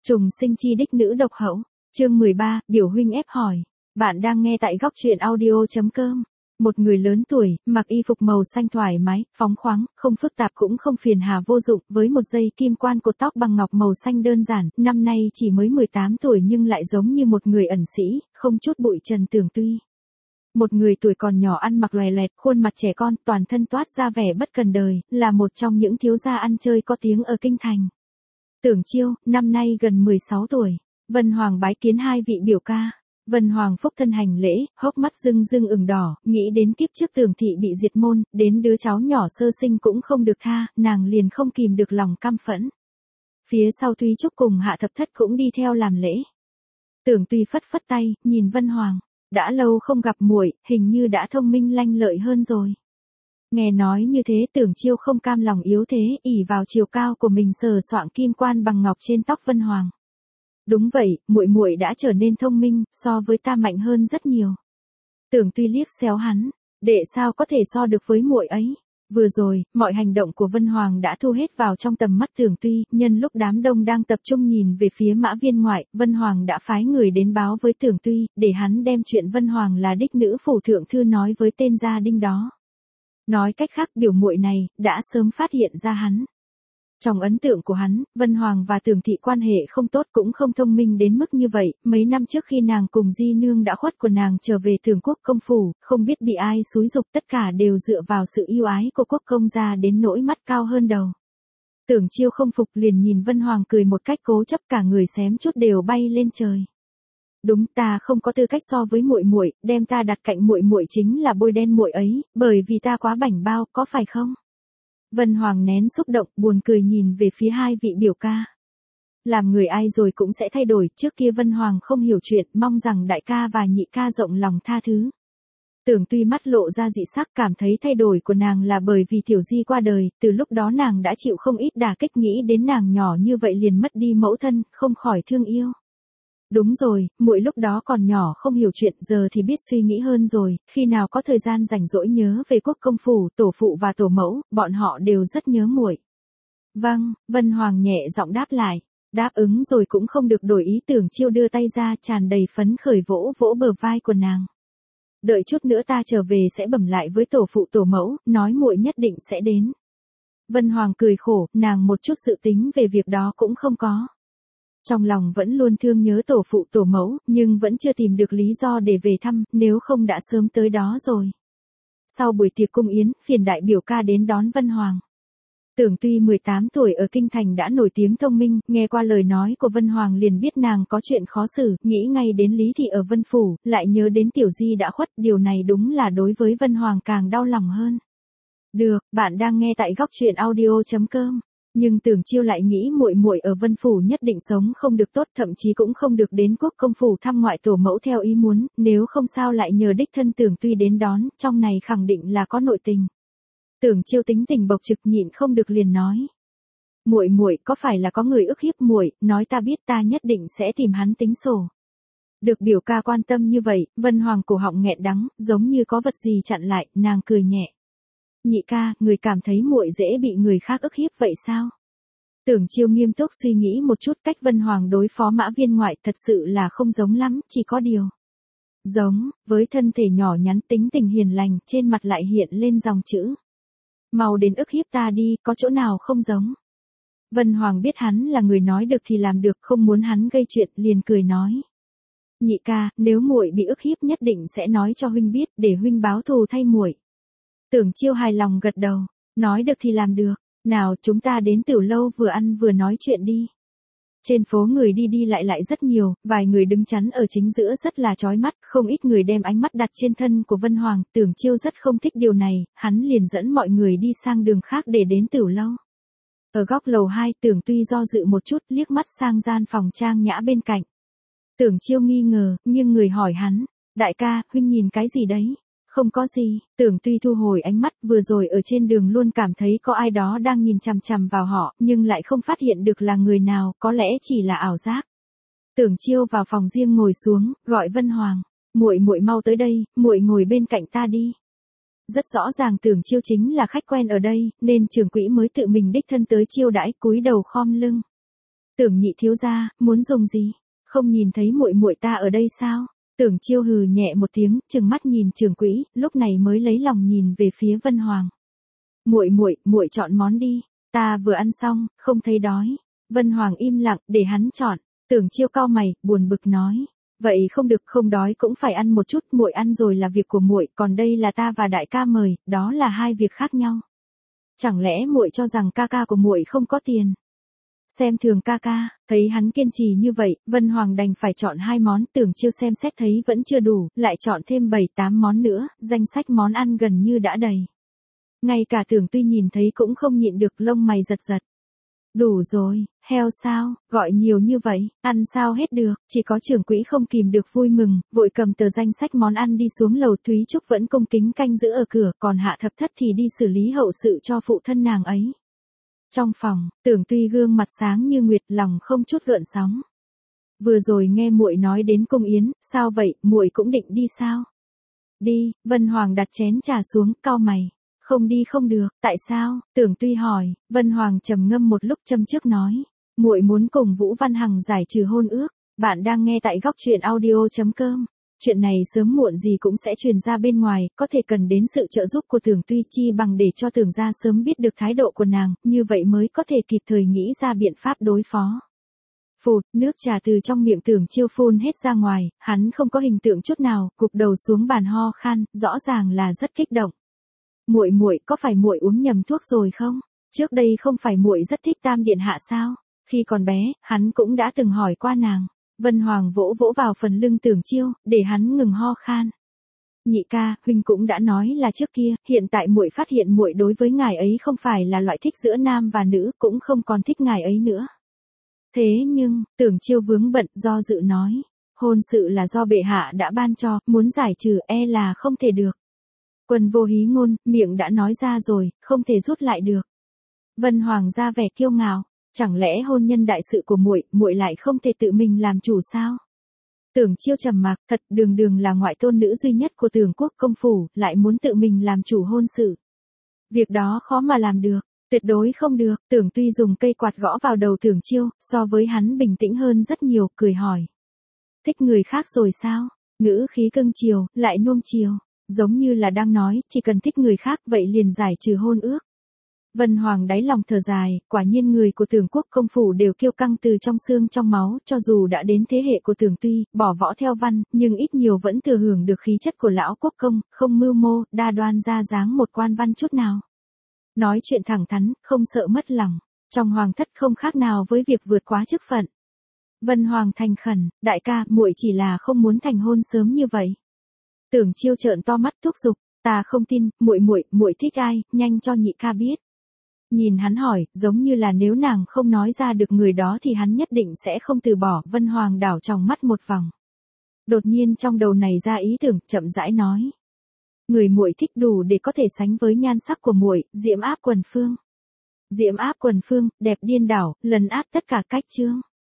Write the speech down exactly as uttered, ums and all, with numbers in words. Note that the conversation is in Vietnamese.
Trùng sinh chi đích nữ độc hậu. Chương mười ba, biểu huynh ép hỏi. Bạn đang nghe tại góc truyện audio.com. Một người lớn tuổi, mặc y phục màu xanh thoải mái, phóng khoáng, không phức tạp cũng không phiền hà vô dụng, với một dây kim quan cột tóc bằng ngọc màu xanh đơn giản, năm nay chỉ mới mười tám tuổi nhưng lại giống như một người ẩn sĩ, không chút bụi trần Tưởng Tuy. Một người tuổi còn nhỏ ăn mặc lòe loẹt, khuôn mặt trẻ con, toàn thân toát ra vẻ bất cần đời, là một trong những thiếu gia ăn chơi có tiếng ở kinh thành. Tưởng Chiêu, năm nay gần mười sáu tuổi. Vân Hoàng bái kiến hai vị biểu ca. Vân Hoàng phúc thân hành lễ, hốc mắt rưng rưng ửng đỏ, nghĩ đến kiếp trước Tưởng thị bị diệt môn, đến đứa cháu nhỏ sơ sinh cũng không được tha, nàng liền không kìm được lòng căm phẫn. Phía sau Thúy Trúc cùng Hạ Thập Thất cũng đi theo làm lễ. Tưởng Tuy phất phất tay, nhìn Vân Hoàng, đã lâu không gặp muội, hình như đã thông minh lanh lợi hơn rồi. Nghe nói như thế Tưởng Chiêu không cam lòng yếu thế, ỷ vào chiều cao của mình sờ soạng kim quan bằng ngọc trên tóc Vân Hoàng. Đúng vậy, muội muội đã trở nên thông minh, so với ta mạnh hơn rất nhiều. Tưởng Tuy liếc xéo hắn, đệ sao có thể so được với muội ấy. Vừa rồi, mọi hành động của Vân Hoàng đã thu hết vào trong tầm mắt Tưởng Tuy, nhân lúc đám đông đang tập trung nhìn về phía Mã Viên ngoại, Vân Hoàng đã phái người đến báo với Tưởng Tuy, để hắn đem chuyện Vân Hoàng là đích nữ phủ thượng thư nói với tên gia đinh đó. Nói cách khác biểu muội này, đã sớm phát hiện ra hắn. Trong ấn tượng của hắn, Vân Hoàng và Tưởng thị quan hệ không tốt cũng không thông minh đến mức như vậy, mấy năm trước khi nàng cùng Di Nương đã khuất của nàng trở về Tưởng quốc công phủ, không biết bị ai xúi giục tất cả đều dựa vào sự yêu ái của quốc công gia đến nỗi mắt cao hơn đầu. Tưởng Chiêu không phục liền nhìn Vân Hoàng cười một cách cố chấp cả người xém chút đều bay lên trời. Đúng, ta không có tư cách so với muội muội, đem ta đặt cạnh muội muội chính là bôi đen muội ấy, bởi vì ta quá bảnh bao, có phải không? Vân Hoàng nén xúc động, buồn cười nhìn về phía hai vị biểu ca. Làm người ai rồi cũng sẽ thay đổi, trước kia Vân Hoàng không hiểu chuyện, mong rằng đại ca và nhị ca rộng lòng tha thứ. Tưởng Tuy mắt lộ ra dị sắc, cảm thấy thay đổi của nàng là bởi vì Tiểu Di qua đời, từ lúc đó nàng đã chịu không ít đả kích, nghĩ đến nàng nhỏ như vậy liền mất đi mẫu thân, không khỏi thương yêu. Đúng rồi, muội lúc đó còn nhỏ không hiểu chuyện, giờ thì biết suy nghĩ hơn rồi, khi nào có thời gian rảnh rỗi nhớ về quốc công phủ, tổ phụ và tổ mẫu, bọn họ đều rất nhớ muội. Vâng, Vân Hoàng nhẹ giọng đáp lại, đáp ứng rồi cũng không được đổi ý. Tưởng Chiêu đưa tay ra tràn đầy phấn khởi vỗ vỗ bờ vai của nàng. Đợi chút nữa ta trở về sẽ bẩm lại với tổ phụ tổ mẫu, nói muội nhất định sẽ đến. Vân Hoàng cười khổ, nàng một chút dự tính về việc đó cũng không có. Trong lòng vẫn luôn thương nhớ tổ phụ tổ mẫu, nhưng vẫn chưa tìm được lý do để về thăm, nếu không đã sớm tới đó rồi. Sau buổi tiệc cung yến, phiền đại biểu ca đến đón Vân Hoàng. Tưởng Tuy mười tám tuổi ở kinh thành đã nổi tiếng thông minh, nghe qua lời nói của Vân Hoàng liền biết nàng có chuyện khó xử, nghĩ ngay đến Lý thị ở Vân phủ, lại nhớ đến Tiểu Di đã khuất, điều này đúng là đối với Vân Hoàng càng đau lòng hơn. Được, bạn đang nghe tại góc truyện audio.com. Nhưng Tưởng Chiêu lại nghĩ muội muội ở Vân phủ nhất định sống không được tốt, thậm chí cũng không được đến quốc công phủ thăm ngoại tổ mẫu theo ý muốn, nếu không sao lại nhờ đích thân Tưởng Tuy đến đón, trong này khẳng định là có nội tình. Tưởng Chiêu tính tình bộc trực nhịn không được liền nói: "Muội muội, có phải là có người ức hiếp muội, nói ta biết ta nhất định sẽ tìm hắn tính sổ." Được biểu ca quan tâm như vậy, Vân Hoàng cổ họng nghẹn đắng, giống như có vật gì chặn lại, nàng cười nhẹ. "Nhị ca, người cảm thấy muội dễ bị người khác ức hiếp vậy sao?" Tưởng Chiêu nghiêm túc suy nghĩ một chút, cách Vân Hoàng đối phó Mã Viên ngoại thật sự là không giống lắm, chỉ có điều giống, với thân thể nhỏ nhắn tính tình hiền lành, trên mặt lại hiện lên dòng chữ: "Mau đến ức hiếp ta đi, có chỗ nào không giống." Vân Hoàng biết hắn là người nói được thì làm được, không muốn hắn gây chuyện, liền cười nói: "Nhị ca, nếu muội bị ức hiếp nhất định sẽ nói cho huynh biết, để huynh báo thù thay muội." Tưởng Chiêu hài lòng gật đầu, nói được thì làm được, nào chúng ta đến tiểu lâu vừa ăn vừa nói chuyện đi. Trên phố người đi đi lại lại rất nhiều, vài người đứng chắn ở chính giữa rất là chói mắt, không ít người đem ánh mắt đặt trên thân của Vân Hoàng, Tưởng Chiêu rất không thích điều này, hắn liền dẫn mọi người đi sang đường khác để đến tiểu lâu. Ở góc lầu hai, Tưởng Tuy do dự một chút, liếc mắt sang gian phòng trang nhã bên cạnh. Tưởng Chiêu nghi ngờ, nhưng người hỏi hắn: "Đại ca, huynh nhìn cái gì đấy?" "Không có gì." Tưởng Tuy thu hồi ánh mắt, vừa rồi ở trên đường luôn cảm thấy có ai đó đang nhìn chằm chằm vào họ, nhưng lại không phát hiện được là người nào, có lẽ chỉ là ảo giác. Tưởng Chiêu vào phòng riêng ngồi xuống, gọi Vân Hoàng: "Muội muội mau tới đây, muội ngồi bên cạnh ta đi." Rất rõ ràng Tưởng Chiêu chính là khách quen ở đây, nên trưởng quỹ mới tự mình đích thân tới chiêu đãi, cúi đầu khom lưng. Tưởng nhị thiếu gia, muốn dùng gì? Không nhìn thấy muội muội ta ở đây sao? Tưởng Chiêu hừ nhẹ một tiếng, trừng mắt nhìn trưởng quỹ, lúc này mới lấy lòng nhìn về phía Vân Hoàng. Muội muội, muội chọn món đi, ta vừa ăn xong, không thấy đói. Vân Hoàng im lặng, để hắn chọn. Tưởng Chiêu cau mày, buồn bực nói, vậy không được, không đói cũng phải ăn một chút, muội ăn rồi là việc của muội, còn đây là ta và đại ca mời, đó là hai việc khác nhau. Chẳng lẽ muội cho rằng ca ca của muội không có tiền? Xem thường ca ca, thấy hắn kiên trì như vậy, Vân Hoàng đành phải chọn hai món. Tưởng Chiêu xem xét thấy vẫn chưa đủ, lại chọn thêm bảy tám món nữa, danh sách món ăn gần như đã đầy. Ngay cả Tưởng Tuy nhìn thấy cũng không nhịn được, lông mày giật giật. Đủ rồi, heo sao, gọi nhiều như vậy, ăn sao hết được, chỉ có trưởng quỹ không kìm được vui mừng, vội cầm tờ danh sách món ăn đi xuống lầu. Thúy Trúc vẫn cung kính canh giữ ở cửa, còn Hạ Thập Thất thì đi xử lý hậu sự cho phụ thân nàng ấy. Trong phòng, Tưởng Tuy gương mặt sáng như nguyệt, lòng không chút gợn sóng. Vừa rồi nghe muội nói đến cung yến, sao vậy, muội cũng định đi sao? Đi, Vân Hoàng đặt chén trà xuống, cau mày. Không đi không được, tại sao? Tưởng Tuy hỏi. Vân Hoàng trầm ngâm một lúc châm trước nói, muội muốn cùng Vũ Văn Hằng giải trừ hôn ước. Bạn đang nghe tại góc truyện audio chấm com. Chuyện này sớm muộn gì cũng sẽ truyền ra bên ngoài, có thể cần đến sự trợ giúp của Tưởng Tuy, chi bằng để cho Tưởng gia sớm biết được thái độ của nàng, như vậy mới có thể kịp thời nghĩ ra biện pháp đối phó. Phụt, nước trà từ trong miệng Tưởng Chiêu phun hết ra ngoài, hắn không có hình tượng chút nào, gục đầu xuống bàn ho khan, rõ ràng là rất kích động. Muội muội, có phải muội uống nhầm thuốc rồi không? Trước đây không phải muội rất thích Tam điện hạ sao? Khi còn bé, hắn cũng đã từng hỏi qua nàng. Vân Hoàng vỗ vỗ vào phần lưng Tưởng Chiêu, để hắn ngừng ho khan. Nhị ca, huynh cũng đã nói là trước kia, hiện tại muội phát hiện muội đối với ngài ấy không phải là loại thích giữa nam và nữ, cũng không còn thích ngài ấy nữa. Thế nhưng, Tưởng Chiêu vướng bận, do dự nói, hôn sự là do bệ hạ đã ban cho, muốn giải trừ e là không thể được. Quân vô hí ngôn, miệng đã nói ra rồi, không thể rút lại được. Vân Hoàng ra vẻ kiêu ngạo, chẳng lẽ hôn nhân đại sự của muội, muội lại không thể tự mình làm chủ sao? Tưởng Chiêu trầm mặc, thật, Đường Đường là ngoại tôn nữ duy nhất của Tưởng quốc công phủ, lại muốn tự mình làm chủ hôn sự. Việc đó khó mà làm được, tuyệt đối không được. Tưởng Tuy dùng cây quạt gõ vào đầu Tưởng Chiêu, so với hắn bình tĩnh hơn rất nhiều, cười hỏi. Thích người khác rồi sao? Ngữ khí cưng chiều, lại nuông chiều. Giống như là đang nói, chỉ cần thích người khác vậy liền giải trừ hôn ước. Vân Hoàng đáy lòng thở dài, quả nhiên người của Tưởng quốc công phủ đều kiêu căng từ trong xương trong máu, cho dù đã đến thế hệ của Tưởng Tuy, bỏ võ theo văn, nhưng ít nhiều vẫn thừa hưởng được khí chất của lão quốc công, không mưu mô, đa đoan ra dáng một quan văn chút nào. Nói chuyện thẳng thắn, không sợ mất lòng, trong hoàng thất không khác nào với việc vượt quá chức phận. Vân Hoàng thành khẩn, đại ca, muội chỉ là không muốn thành hôn sớm như vậy. Tưởng Chiêu trợn to mắt thúc giục, ta không tin, muội muội, muội thích ai, nhanh cho nhị ca biết. Nhìn hắn hỏi, giống như là nếu nàng không nói ra được người đó thì hắn nhất định sẽ không từ bỏ. Vân Hoàng đảo tròng mắt một vòng. Đột nhiên trong đầu này ra ý tưởng, chậm rãi nói. Người muội thích đủ để có thể sánh với nhan sắc của muội, Diễm Áp Quần Phương. Diễm Áp Quần Phương, đẹp điên đảo, lấn át tất cả cách chương.